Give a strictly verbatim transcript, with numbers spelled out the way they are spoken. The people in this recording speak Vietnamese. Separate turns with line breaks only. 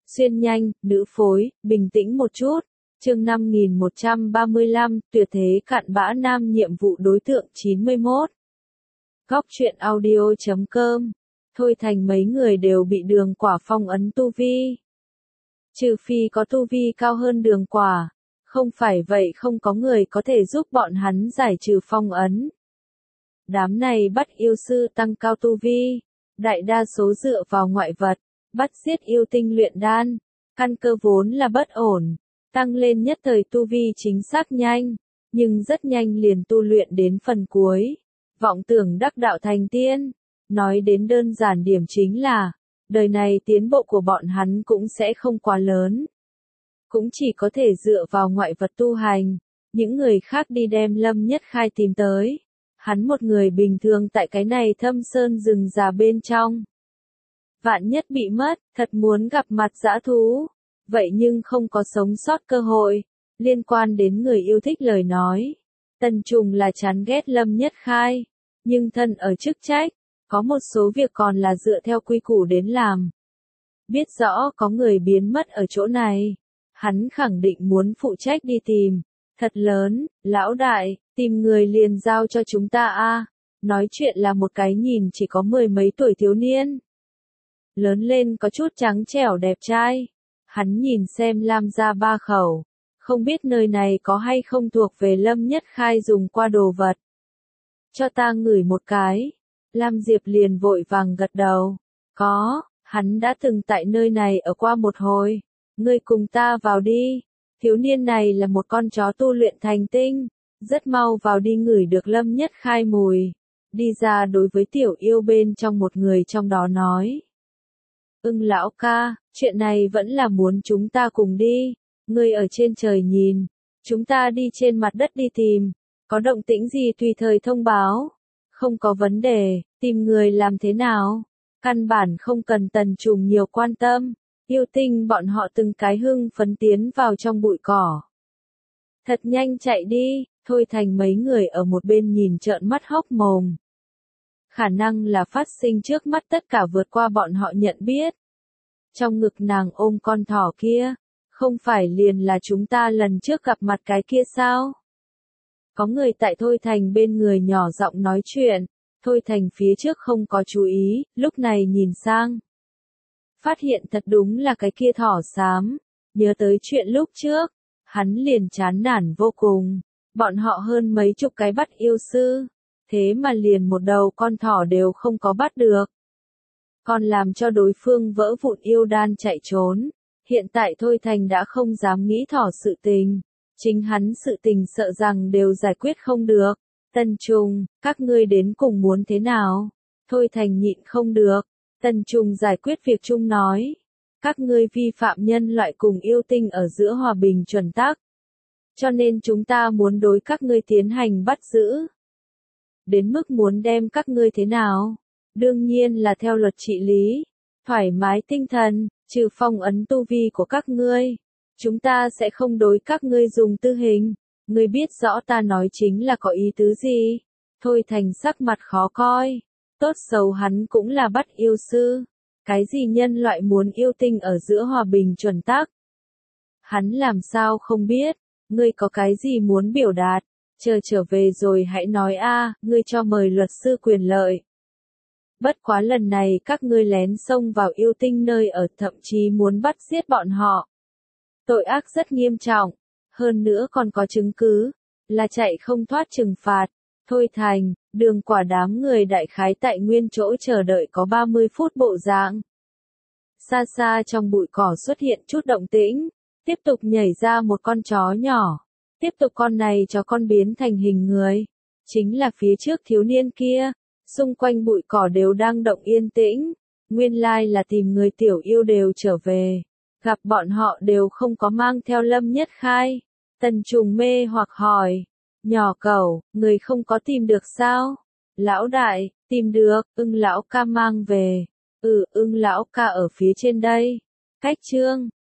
Xuyên nhanh, nữ phối, bình tĩnh một chút. Chương năm nghìn một trăm ba mươi lăm, tuyệt thế cặn bã nam nhiệm vụ đối tượng chín mươi mốt. Góc truyện audio chấm com. Thôi Thành mấy người đều bị Đường Quả phong ấn tu vi. Trừ phi có tu vi cao hơn Đường Quả, không phải vậy không có người có thể giúp bọn hắn giải trừ phong ấn. Đám này bắt yêu sư tăng cao tu vi, đại đa số dựa vào ngoại vật, bắt giết yêu tinh luyện đan, căn cơ vốn là bất ổn, tăng lên nhất thời tu vi chính xác nhanh, nhưng rất nhanh liền tu luyện đến phần cuối, vọng tưởng đắc đạo thành tiên. Nói đến đơn giản điểm chính là, đời này tiến bộ của bọn hắn cũng sẽ không quá lớn. Cũng chỉ có thể dựa vào ngoại vật tu hành, những người khác đi đem Lâm Nhất Khai tìm tới. Hắn một người bình thường tại cái này thâm sơn rừng già bên trong. Vạn nhất bị mất, thật muốn gặp mặt dã thú. Vậy nhưng không có sống sót cơ hội. Liên quan đến người yêu thích lời nói. Tần Trùng là chán ghét Lâm Nhất Khai. Nhưng thân ở chức trách, có một số việc còn là dựa theo quy củ đến làm. Biết rõ có người biến mất ở chỗ này. Hắn khẳng định muốn phụ trách đi tìm. Thật lớn, lão đại, tìm người liền giao cho chúng ta a. Nói chuyện là một cái nhìn chỉ có mười mấy tuổi thiếu niên. Lớn lên có chút trắng trẻo đẹp trai. Hắn nhìn xem Lam gia ba khẩu. Không biết nơi này có hay không thuộc về Lâm Nhất Khai dùng qua đồ vật. Cho ta ngửi một cái. Lam Diệp liền vội vàng gật đầu. Có, hắn đã từng tại nơi này ở qua một hồi. Ngươi cùng ta vào đi. Thiếu niên này là một con chó tu luyện thành tinh, rất mau vào đi ngửi được Lâm Nhất Khai mùi. Đi ra đối với tiểu yêu bên trong một người trong đó nói. Ưng lão ca, chuyện này vẫn là muốn chúng ta cùng đi, ngươi ở trên trời nhìn, chúng ta đi trên mặt đất đi tìm, có động tĩnh gì tùy thời thông báo. Không có vấn đề, tìm người làm thế nào, căn bản không cần Tần Trùng nhiều quan tâm. Yêu tinh bọn họ từng cái hưng phấn tiến vào trong bụi cỏ. Thật nhanh chạy đi, Thôi Thành mấy người ở một bên nhìn trợn mắt hốc mồm. Khả năng là phát sinh trước mắt tất cả vượt qua bọn họ nhận biết. Trong ngực nàng ôm con thỏ kia, không phải liền là chúng ta lần trước gặp mặt cái kia sao? Có người tại Thôi Thành bên người nhỏ giọng nói chuyện, Thôi Thành phía trước không có chú ý, lúc này nhìn sang. Phát hiện thật đúng là cái kia thỏ xám, nhớ tới chuyện lúc trước, hắn liền chán nản vô cùng, bọn họ hơn mấy chục cái bắt yêu sư, thế mà liền một đầu con thỏ đều không có bắt được. Còn làm cho đối phương vỡ vụn yêu đan chạy trốn, hiện tại Thôi Thành đã không dám nghĩ thỏ sự tình, chính hắn sự tình sợ rằng đều giải quyết không được. Tần Trùng, các ngươi đến cùng muốn thế nào? Thôi Thành nhịn không được. Tần Trùng giải quyết việc chung nói. Các ngươi vi phạm nhân loại cùng yêu tinh ở giữa hòa bình chuẩn tắc. Cho nên chúng ta muốn đối các ngươi tiến hành bắt giữ. Đến mức muốn đem các ngươi thế nào? Đương nhiên là theo luật trị lý. Thoải mái tinh thần, trừ phong ấn tu vi của các ngươi. Chúng ta sẽ không đối các ngươi dùng tư hình. Ngươi biết rõ ta nói chính là có ý tứ gì? Thôi Thành sắc mặt khó coi. Tốt xấu hắn cũng là bắt yêu sư. Cái gì nhân loại muốn yêu tinh ở giữa hòa bình chuẩn tắc? Hắn làm sao không biết, ngươi có cái gì muốn biểu đạt, chờ trở về rồi hãy nói a, ngươi cho mời luật sư quyền lợi. Bất quá lần này các ngươi lén xông vào yêu tinh nơi ở thậm chí muốn bắt giết bọn họ. Tội ác rất nghiêm trọng, hơn nữa còn có chứng cứ, là chạy không thoát trừng phạt. Thôi Thành, Đường Quả đám người đại khái tại nguyên chỗ chờ đợi có ba mươi phút bộ dạng. Xa xa trong bụi cỏ xuất hiện chút động tĩnh, tiếp tục nhảy ra một con chó nhỏ. Tiếp tục con này chó con biến thành hình người. Chính là phía trước thiếu niên kia, xung quanh bụi cỏ đều đang động yên tĩnh. Nguyên lai là tìm người tiểu yêu đều trở về. Gặp bọn họ đều không có mang theo Lâm Nhất Khai. Tần Trùng mê hoặc hỏi. Nhỏ cẩu, người không có tìm được sao? Lão đại, tìm được, Ưng lão ca mang về. Ừ, Ưng lão ca ở phía trên đây. Cách chương,